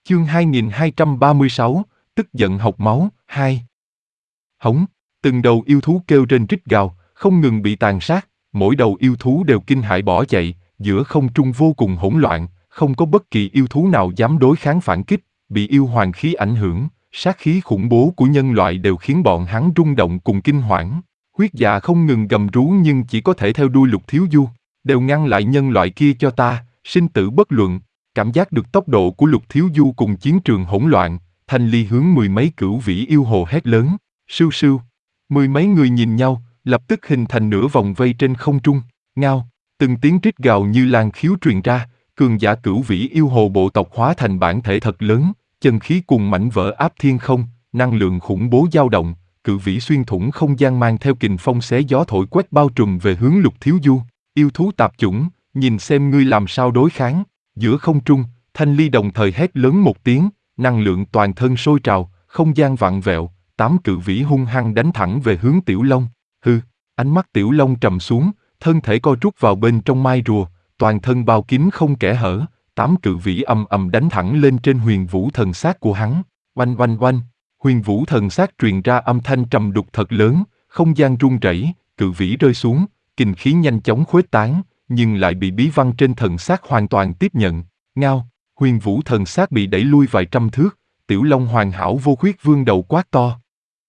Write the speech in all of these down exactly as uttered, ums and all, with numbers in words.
Chương hai nghìn hai trăm ba mươi sáu, tức giận học máu, hai. Hống, từng đầu yêu thú kêu rên rít gào, không ngừng bị tàn sát, mỗi đầu yêu thú đều kinh hãi bỏ chạy, giữa không trung vô cùng hỗn loạn, không có bất kỳ yêu thú nào dám đối kháng phản kích, bị yêu hoàng khí ảnh hưởng, sát khí khủng bố của nhân loại đều khiến bọn hắn rung động cùng kinh hoảng. Huyết Dạ không ngừng gầm rú nhưng chỉ có thể theo đuôi Lục Thiếu Du, đều ngăn lại nhân loại kia cho ta, sinh tử bất luận. Cảm giác được tốc độ của Lục Thiếu Du cùng chiến trường hỗn loạn, Thanh Ly hướng mười mấy cửu vĩ yêu hồ hét lớn, sưu sưu. Mười mấy người nhìn nhau, lập tức hình thành nửa vòng vây trên không trung, ngao, từng tiếng rít gào như lan khiếu truyền ra, cường giả cửu vĩ yêu hồ bộ tộc hóa thành bản thể thật lớn, chân khí cùng mảnh vỡ áp thiên không, năng lượng khủng bố dao động, cửu vĩ xuyên thủng không gian mang theo kình phong xé gió thổi quét bao trùm về hướng Lục Thiếu Du. Yêu thú tạp chủng, nhìn xem ngươi làm sao đối kháng. Giữa không trung, Thanh Ly đồng thời hét lớn một tiếng, năng lượng toàn thân sôi trào, không gian vặn vẹo, tám cự vĩ hung hăng đánh thẳng về hướng Tiểu Long. Hư, ánh mắt Tiểu Long trầm xuống, thân thể co rút vào bên trong mai rùa, toàn thân bao kín không kẽ hở, tám cự vĩ ầm ầm đánh thẳng lên trên Huyền Vũ thần sát của hắn. Oanh oanh oanh, Huyền Vũ thần sát truyền ra âm thanh trầm đục thật lớn, không gian rung rẩy, cự vĩ rơi xuống, kình khí nhanh chóng khuếch tán, nhưng lại bị bí văn trên thần sát hoàn toàn tiếp nhận. Ngao, Huyền Vũ thần sát bị đẩy lui vài trăm thước, Tiểu Long hoàn hảo vô khuyết vương đầu quát to.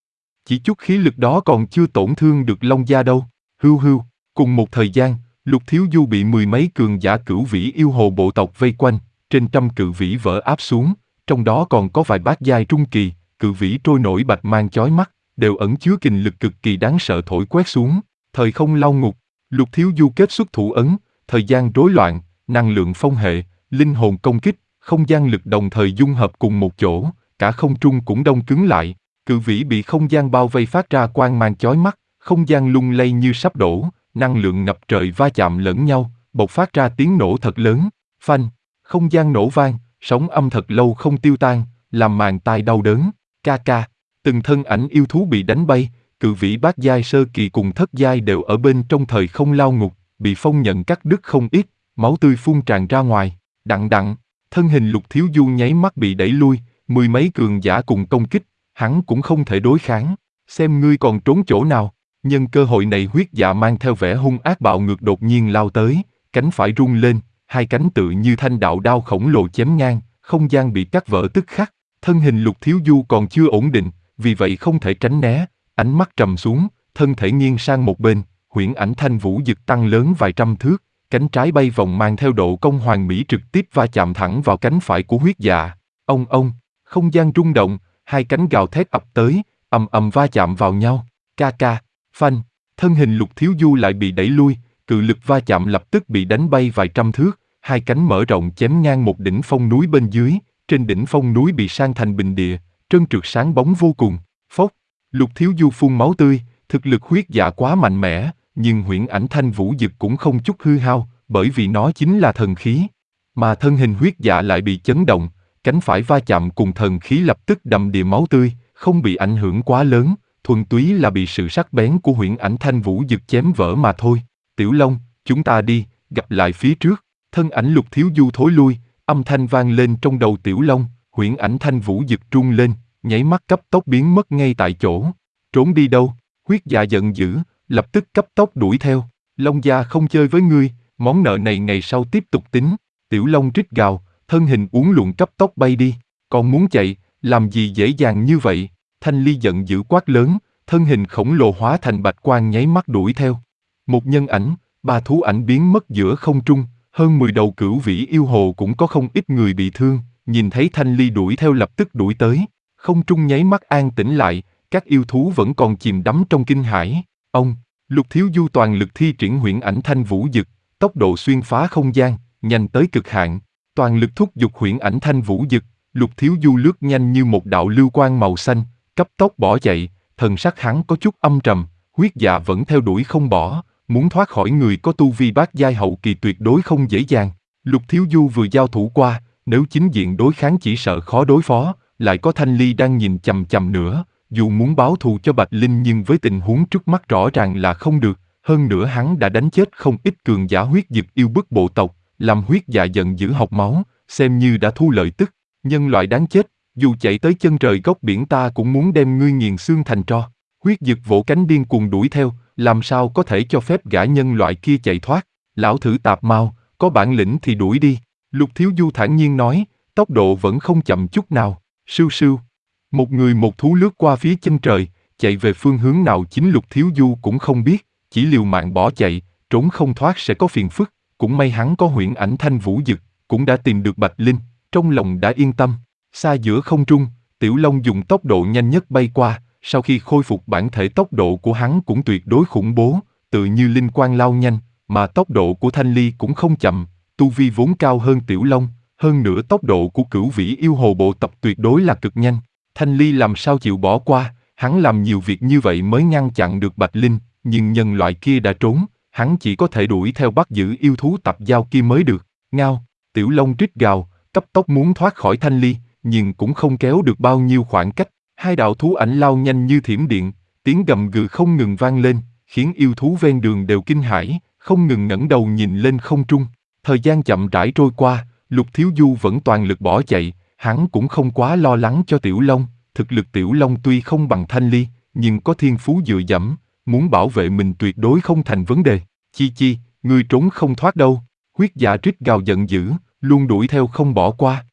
Chỉ chút khí lực đó còn chưa tổn thương được Long gia đâu. Hưu hưu, cùng một thời gian, Lục Thiếu Du bị mười mấy cường giả cửu vĩ yêu hồ bộ tộc vây quanh, trên trăm cự vĩ vỡ áp xuống, trong đó còn có vài bát giai trung kỳ, cự vĩ trôi nổi bạch mang chói mắt, đều ẩn chứa kình lực cực kỳ đáng sợ thổi quét xuống. Thời không lao ngục, Lục Thiếu Du kết xuất thủ ấn, thời gian rối loạn, năng lượng phong hệ, linh hồn công kích, không gian lực đồng thời dung hợp cùng một chỗ, cả không trung cũng đông cứng lại, cự vĩ bị không gian bao vây phát ra quang mang chói mắt, không gian lung lay như sắp đổ, năng lượng ngập trời va chạm lẫn nhau, bộc phát ra tiếng nổ thật lớn, phanh, không gian nổ vang, sóng âm thật lâu không tiêu tan, làm màng tai đau đớn, ca ca, từng thân ảnh yêu thú bị đánh bay, cự vĩ bát giai sơ kỳ cùng thất giai đều ở bên trong thời không lao ngục, bị phong nhận cắt đứt không ít, máu tươi phun tràn ra ngoài, đặng đặng, thân hình Lục Thiếu Du nháy mắt bị đẩy lui, mười mấy cường giả cùng công kích, hắn cũng không thể đối kháng, xem ngươi còn trốn chỗ nào. Nhân cơ hội này Huyết Dạ mang theo vẻ hung ác bạo ngược đột nhiên lao tới, cánh phải rung lên, hai cánh tự như thanh đạo đao khổng lồ chém ngang, không gian bị cắt vỡ tức khắc, thân hình Lục Thiếu Du còn chưa ổn định, vì vậy không thể tránh né, ánh mắt trầm xuống, thân thể nghiêng sang một bên, huyễn ảnh thanh vũ dực tăng lớn vài trăm thước, cánh trái bay vòng mang theo độ công hoàn mỹ trực tiếp va chạm thẳng vào cánh phải của Huyết Dạ. Ông ông, không gian rung động, hai cánh gào thét ập tới, ầm ầm va chạm vào nhau, ca ca, phanh, thân hình Lục Thiếu Du lại bị đẩy lui, cự lực va chạm lập tức bị đánh bay vài trăm thước, hai cánh mở rộng chém ngang một đỉnh phong núi bên dưới, trên đỉnh phong núi bị san thành bình địa, trơn trượt sáng bóng vô cùng, phốc, Lục Thiếu Du phun máu tươi, thực lực Huyết Dạ quá mạnh mẽ, nhưng huyễn ảnh thanh vũ dực cũng không chút hư hao, bởi vì nó chính là thần khí, mà thân hình Huyết Dạ lại bị chấn động, cánh phải va chạm cùng thần khí lập tức đầm đìa máu tươi, không bị ảnh hưởng quá lớn, thuần túy là bị sự sắc bén của huyễn ảnh thanh vũ dực chém vỡ mà thôi. Tiểu Long, chúng ta đi, gặp lại phía trước. Thân ảnh Lục Thiếu Du thối lui, âm thanh vang lên trong đầu Tiểu Long, huyễn ảnh thanh vũ dực rung lên, nháy mắt cấp tốc biến mất ngay tại chỗ. Trốn đi đâu? Huyết Dạ giận dữ, lập tức cấp tốc đuổi theo. Long gia không chơi với ngươi, món nợ này ngày sau tiếp tục tính. Tiểu Long rít gào, thân hình uốn lượn cấp tốc bay đi. Còn muốn chạy, làm gì dễ dàng như vậy? Thanh Ly giận dữ quát lớn, thân hình khổng lồ hóa thành bạch quang nháy mắt đuổi theo. Một nhân ảnh, ba thú ảnh biến mất giữa không trung, hơn mười đầu cửu vĩ yêu hồ cũng có không ít người bị thương, nhìn thấy Thanh Ly đuổi theo lập tức đuổi tới. Không trung nháy mắt an tĩnh lại, các yêu thú vẫn còn chìm đắm trong kinh hãi. Ông, Lục Thiếu Du toàn lực thi triển huyễn ảnh thanh vũ dực, tốc độ xuyên phá không gian, nhanh tới cực hạn, toàn lực thúc giục huyễn ảnh thanh vũ dực, Lục Thiếu Du lướt nhanh như một đạo lưu quang màu xanh, cấp tốc bỏ chạy, thần sắc hắn có chút âm trầm, Huyết Dạ vẫn theo đuổi không bỏ, muốn thoát khỏi người có tu vi bát giai hậu kỳ tuyệt đối không dễ dàng. Lục Thiếu Du vừa giao thủ qua, nếu chính diện đối kháng chỉ sợ khó đối phó, lại có Thanh Ly đang nhìn chằm chằm nữa, dù muốn báo thù cho Bạch Linh nhưng với tình huống trước mắt rõ ràng là không được, hơn nữa hắn đã đánh chết không ít cường giả huyết dực yêu bức bộ tộc, làm Huyết Dạ giận dữ học máu, xem như đã thu lợi tức. Nhân loại đáng chết, dù chạy tới chân trời góc biển ta cũng muốn đem ngươi nghiền xương thành tro. Huyết Dực vỗ cánh điên cuồng đuổi theo, làm sao có thể cho phép gã nhân loại kia chạy thoát. Lão thử tạp mau, có bản lĩnh thì đuổi đi. Lục Thiếu Du thản nhiên nói, tốc độ vẫn không chậm chút nào. Sưu sưu. Một người một thú lướt qua phía chân trời, chạy về phương hướng nào chính Lục Thiếu Du cũng không biết, chỉ liều mạng bỏ chạy, trốn không thoát sẽ có phiền phức. Cũng may hắn có huyễn ảnh Thanh Vũ Dực, cũng đã tìm được Bạch Linh, trong lòng đã yên tâm. Xa giữa không trung, Tiểu Long dùng tốc độ nhanh nhất bay qua, sau khi khôi phục bản thể tốc độ của hắn cũng tuyệt đối khủng bố, tự như linh quang lao nhanh, mà tốc độ của Thanh Ly cũng không chậm, tu vi vốn cao hơn Tiểu Long, hơn nữa tốc độ của Cửu Vĩ yêu hồ bộ tộc tuyệt đối là cực nhanh. Thanh Ly làm sao chịu bỏ qua, hắn làm nhiều việc như vậy mới ngăn chặn được Bạch Linh, nhưng nhân loại kia đã trốn, hắn chỉ có thể đuổi theo bắt giữ yêu thú tập giao kia mới được. Ngao, Tiểu Long rít gào, cấp tốc muốn thoát khỏi Thanh Ly, nhưng cũng không kéo được bao nhiêu khoảng cách. Hai đạo thú ảnh lao nhanh như thiểm điện, tiếng gầm gừ không ngừng vang lên, khiến yêu thú ven đường đều kinh hãi, không ngừng ngẩng đầu nhìn lên không trung. Thời gian chậm rãi trôi qua, Lục Thiếu Du vẫn toàn lực bỏ chạy, hắn cũng không quá lo lắng cho Tiểu Long. Thực lực Tiểu Long tuy không bằng Thanh Ly, nhưng có thiên phú dựa dẫm, muốn bảo vệ mình tuyệt đối không thành vấn đề. Chi Chi, ngươi trốn không thoát đâu. Huyết Dạ rít gào giận dữ, luôn đuổi theo không bỏ qua.